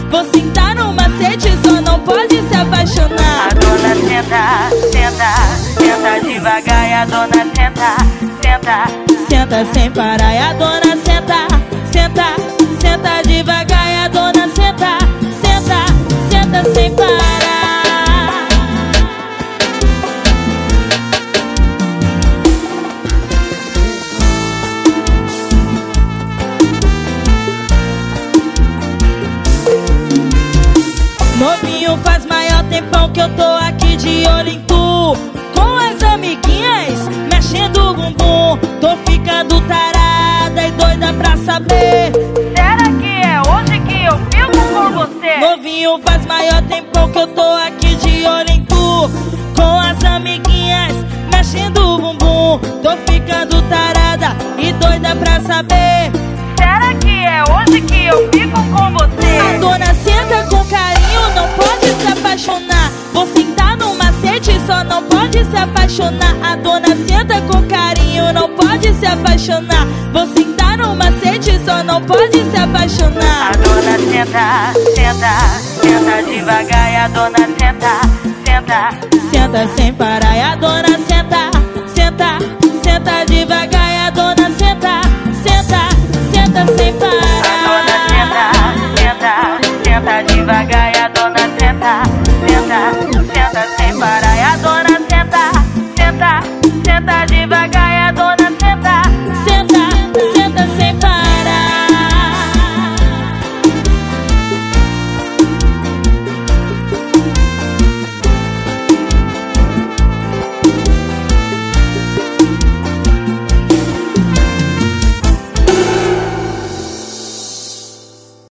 Vou sentar no macete, só não pode se apaixonar. A dona senta, senta, senta devagar e a dona senta, senta. Senta sem parar e a dona senta, senta, senta devagar e a dona senta, senta, senta sem parar. Novinho, faz maior tempão que eu tô aqui de olho em tu, com as amiguinhas mexendo o bumbum. Tô ficando tarada e doida pra saber, Será que é hoje que eu fico com você? novinho, faz maior tempão que eu tô aqui de olho em tu, com as amiguinhas mexendo o bumbum. Tô ficando tarada e doida pra saber, Será que é hoje que eu fico com você? a dona senta com carinho, não pode se apaixonar. Vou sentar no macete, só não pode se apaixonar. A dona senta com carinho, não pode se apaixonar. Vou sentar no macete, só não pode se apaixonar. A dona senta, senta, senta devagar e a dona senta, senta. Senta sem parar e a dona senta, senta, senta devagar e a dona senta, senta, senta sem parar. A dona senta, senta, senta devagar e a dona senta, senta.